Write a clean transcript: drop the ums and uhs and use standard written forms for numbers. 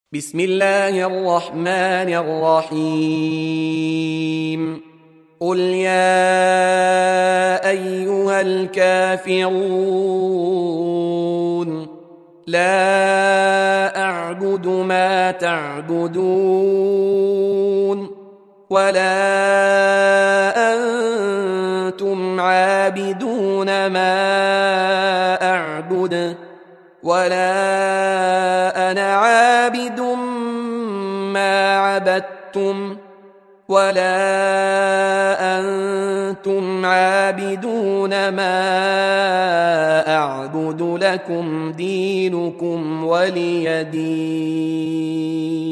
بسم الله الرحمن الرحيم قل يا أيها الكافرون لا أعبد ما تعبدون ولا أنتم عابدون ما أعبد ولا أنا عابد ما عبدتم ولا أنتم عابدون ما أعبد لكم دينكم ولي دين.